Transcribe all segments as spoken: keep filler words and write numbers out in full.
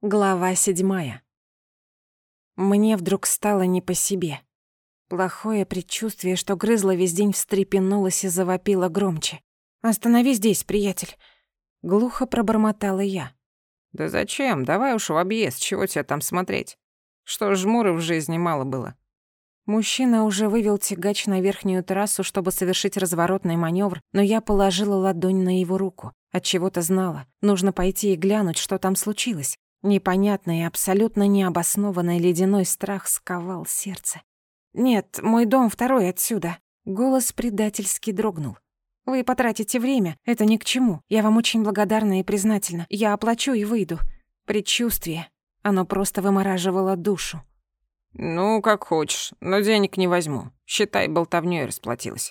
Глава седьмая. Мне вдруг стало не по себе. Плохое предчувствие, что грызло весь день, встрепенулось и завопило громче. «Остановись здесь, приятель!» Глухо пробормотала я. «Да зачем? Давай уж в объезд, чего тебе там смотреть? Что, жмуров в жизни мало было?» Мужчина уже вывел тягач на верхнюю трассу, чтобы совершить разворотный маневр, но я положила ладонь на его руку. Отчего-то знала, нужно пойти и глянуть, что там случилось. Непонятный и абсолютно необоснованный ледяной страх сковал сердце. «Нет, мой дом второй отсюда». Голос предательски дрогнул. «Вы потратите время, это ни к чему. Я вам очень благодарна и признательна. Я оплачу и выйду». Предчувствие. Оно просто вымораживало душу. «Ну, как хочешь, но денег не возьму. Считай, болтовнёй расплатилась».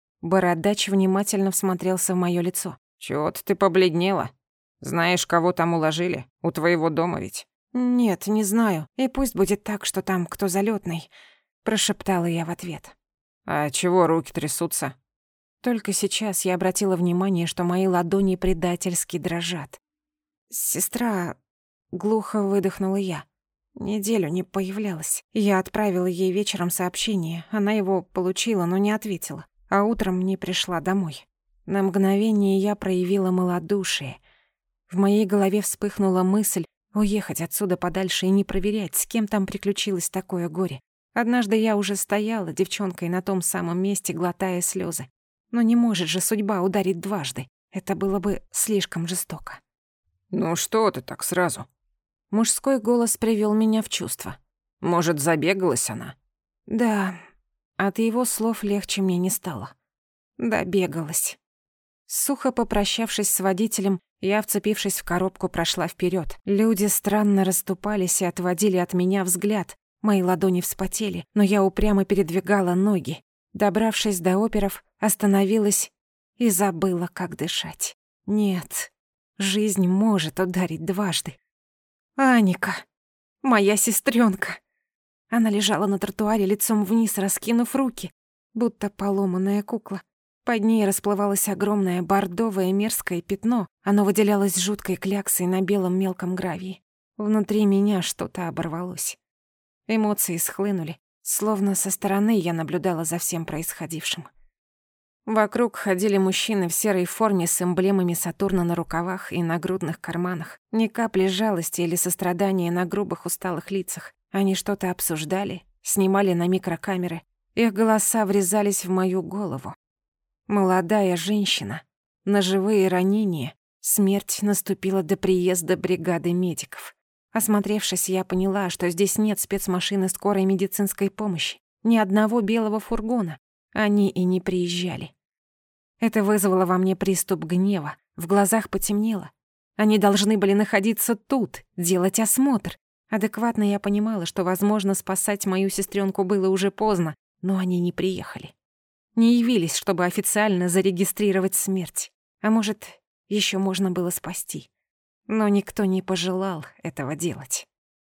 Бородач внимательно всмотрелся в моё лицо. «Чего-то ты побледнела. Знаешь, кого там уложили? У твоего дома ведь?» «Нет, не знаю. И пусть будет так, что там кто залётный», — прошептала я в ответ. «А чего руки трясутся?» Только сейчас я обратила внимание, что мои ладони предательски дрожат. «Сестра...» — глухо выдохнула я. Неделю не появлялась. Я отправила ей вечером сообщение. Она его получила, но не ответила. А утром не пришла домой. На мгновение я проявила малодушие. В моей голове вспыхнула мысль уехать отсюда подальше и не проверять, с кем там приключилось такое горе. Однажды я уже стояла девчонкой на том самом месте, глотая слезы. Но не может же судьба ударить дважды. Это было бы слишком жестоко. «Ну что ты так сразу?» Мужской голос привел меня в чувство. «Может, забегалась она?» Да, от его слов легче мне не стало. Добегалась. Сухо попрощавшись с водителем, я, вцепившись в коробку, прошла вперед. Люди странно расступались и отводили от меня взгляд. Мои ладони вспотели, но я упрямо передвигала ноги. Добравшись до оперов, остановилась и забыла, как дышать. Нет, жизнь может ударить дважды. Аника, моя сестренка. Она лежала на тротуаре лицом вниз, раскинув руки, будто поломанная кукла. Под ней расплывалось огромное бордовое мерзкое пятно. Оно выделялось жуткой кляксой на белом мелком гравии. Внутри меня что-то оборвалось. Эмоции схлынули, словно со стороны я наблюдала за всем происходившим. Вокруг ходили мужчины в серой форме с эмблемами Сатурна на рукавах и нагрудных карманах. Ни капли жалости или сострадания на грубых усталых лицах. Они что-то обсуждали, снимали на микрокамеры. Их голоса врезались в мою голову. Молодая женщина, ножевые ранения, смерть наступила до приезда бригады медиков. Осмотревшись, я поняла, что здесь нет спецмашины скорой медицинской помощи, ни одного белого фургона. Они и не приезжали. Это вызвало во мне приступ гнева, в глазах потемнело. Они должны были находиться тут, делать осмотр. Адекватно я понимала, что, возможно, спасать мою сестренку было уже поздно, но они не приехали. Не явились, чтобы официально зарегистрировать смерть. А может, еще можно было спасти. Но никто не пожелал этого делать.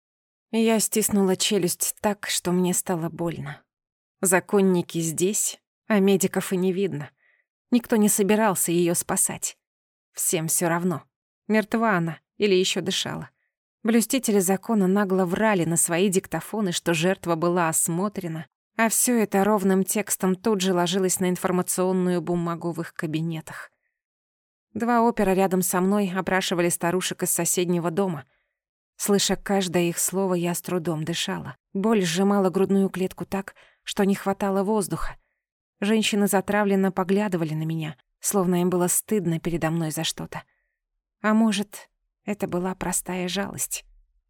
Я стиснула челюсть так, что мне стало больно. Законники здесь, а медиков и не видно. Никто не собирался ее спасать. Всем все равно, мертва она или еще дышала. Блюстители закона нагло врали на свои диктофоны, что жертва была осмотрена, а все это ровным текстом тут же ложилось на информационную бумагу в их кабинетах. Два опера рядом со мной опрашивали старушек из соседнего дома. Слыша каждое их слово, я с трудом дышала. Боль сжимала грудную клетку так, что не хватало воздуха. Женщины затравленно поглядывали на меня, словно им было стыдно передо мной за что-то. А может, это была простая жалость.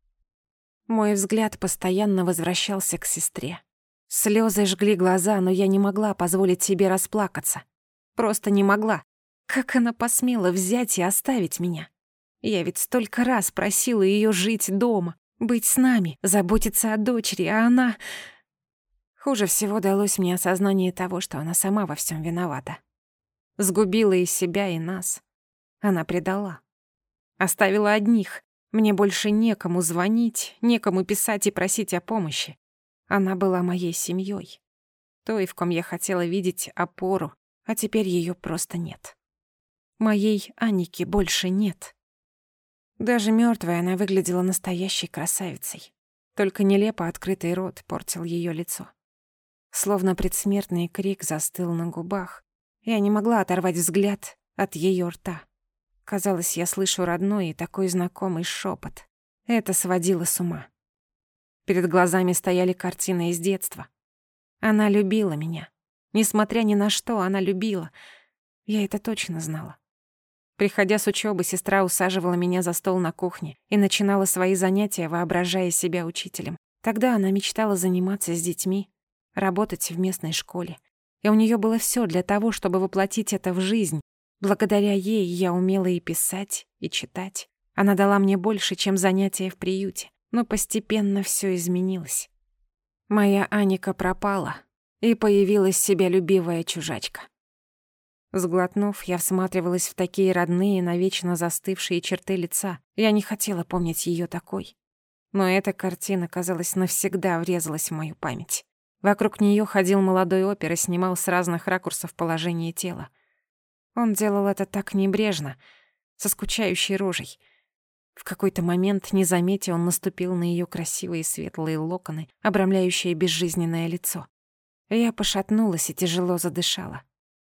Мой взгляд постоянно возвращался к сестре. Слёзы жгли глаза, но я не могла позволить себе расплакаться. Просто не могла. Как она посмела взять и оставить меня? Я ведь столько раз просила её жить дома, быть с нами, заботиться о дочери, а она... Хуже всего далось мне осознание того, что она сама во всем виновата. Сгубила и себя, и нас. Она предала. Оставила одних. Мне больше некому звонить, некому писать и просить о помощи. Она была моей семьей, той, в ком я хотела видеть опору, а теперь её просто нет. Моей Аники больше нет. Даже мёртвая она выглядела настоящей красавицей. Только нелепо открытый рот портил её лицо. Словно предсмертный крик застыл на губах. Я не могла оторвать взгляд от её рта. Казалось, я слышу родной и такой знакомый шёпот. Это сводило с ума. Перед глазами стояли картины из детства. Она любила меня. Несмотря ни на что, она любила. Я это точно знала. Приходя с учёбы, сестра усаживала меня за стол на кухне и начинала свои занятия, воображая себя учителем. Тогда она мечтала заниматься с детьми, работать в местной школе. И у неё было всё для того, чтобы воплотить это в жизнь. Благодаря ей я умела и писать, и читать. Она дала мне больше, чем занятия в приюте. Но постепенно всё изменилось. Моя Аника пропала, и появилась себялюбивая чужачка. Сглотнув, я всматривалась в такие родные, навечно застывшие черты лица. Я не хотела помнить её такой. Но эта картина, казалось, навсегда врезалась в мою память. Вокруг неё ходил молодой опер и снимал с разных ракурсов положение тела. Он делал это так небрежно, со скучающей рожей. В какой-то момент, не заметя, он наступил на её красивые светлые локоны, обрамляющие безжизненное лицо. Я пошатнулась и тяжело задышала.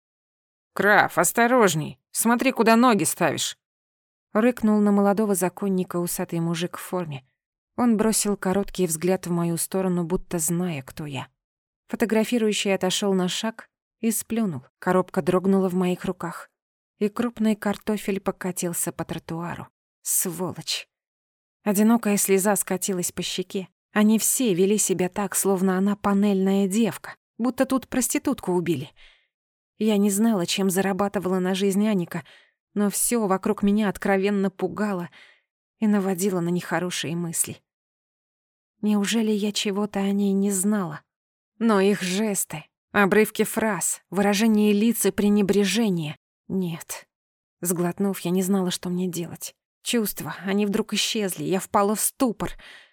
«Краф, осторожней! Смотри, куда ноги ставишь!» Рыкнул на молодого законника усатый мужик в форме. Он бросил короткий взгляд в мою сторону, будто зная, кто я. Фотографирующий отошёл на шаг и сплюнул. Коробка дрогнула в моих руках, и крупный картофель покатился по тротуару. Сволочь. Одинокая слеза скатилась по щеке. Они все вели себя так, словно она панельная девка, будто тут проститутку убили. Я не знала, чем зарабатывала на жизнь Аника, но всё вокруг меня откровенно пугало и наводило на нехорошие мысли. Неужели я чего-то о ней не знала? Но их жесты, обрывки фраз, выражение лиц и пренебрежение — нет. Сглотнув, я не знала, что мне делать. Чувства, они вдруг исчезли, я впала в ступор.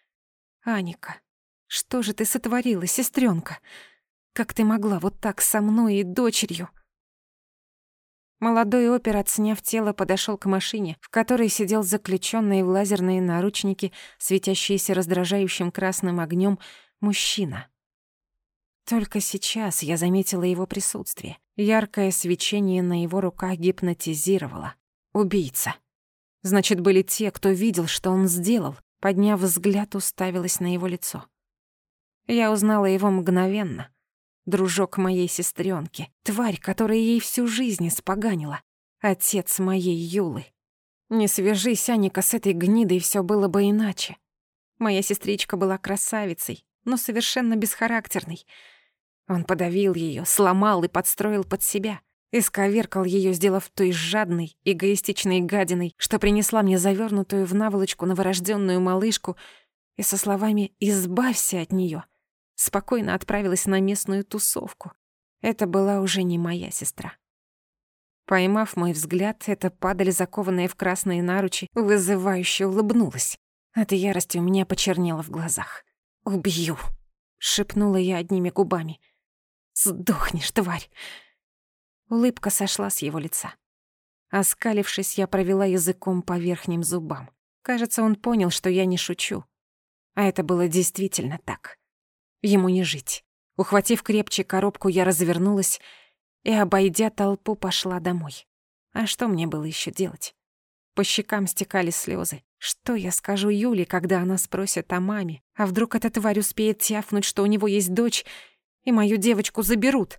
«Аника, что же ты сотворила, сестрёнка? Как ты могла вот так со мной и дочерью?» Молодой опер, отсняв тело, подошёл к машине, в которой сидел заключённый в лазерные наручники, светящиеся раздражающим красным огнём, мужчина. Только сейчас я заметила его присутствие. Яркое свечение на его руках гипнотизировало. Убийца. Значит, были те, кто видел, что он сделал. Подняв взгляд, уставилась на его лицо. Я узнала его мгновенно. Дружок моей сестрёнки, тварь, которая ей всю жизнь испоганила. Отец моей Юлы. Не свяжись, Аника, с этой гнидой, всё было бы иначе. Моя сестричка была красавицей, но совершенно бесхарактерной. Он подавил её, сломал и подстроил под себя. Исковеркал её, сделав той жадной, эгоистичной гадиной, что принесла мне завёрнутую в наволочку новорождённую малышку, и со словами «избавься от неё» спокойно отправилась на местную тусовку. Это была уже не моя сестра. Поймав мой взгляд, эта падаль, закованная в красные наручи, вызывающе улыбнулась. От ярости у меня почернело в глазах. «Убью!» — шепнула я одними губами. «Сдохнешь, тварь!» Улыбка сошла с его лица. Оскалившись, я провела языком по верхним зубам. Кажется, он понял, что я не шучу. А это было действительно так. Ему не жить. Ухватив крепче коробку, я развернулась и, обойдя толпу, пошла домой. А что мне было ещё делать? По щекам стекали слёзы. Что я скажу Юле, когда она спросит о маме? А вдруг эта тварь успеет тявкнуть, что у него есть дочь, и мою девочку заберут?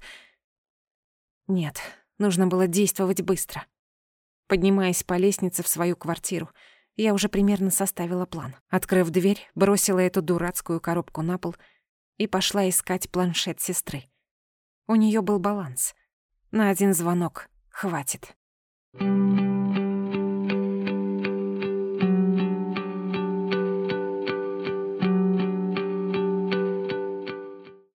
Нет, нужно было действовать быстро. Поднимаясь по лестнице в свою квартиру, я уже примерно составила план. Открыв дверь, бросила эту дурацкую коробку на пол и пошла искать планшет сестры. У неё был баланс. На один звонок хватит. Thank you.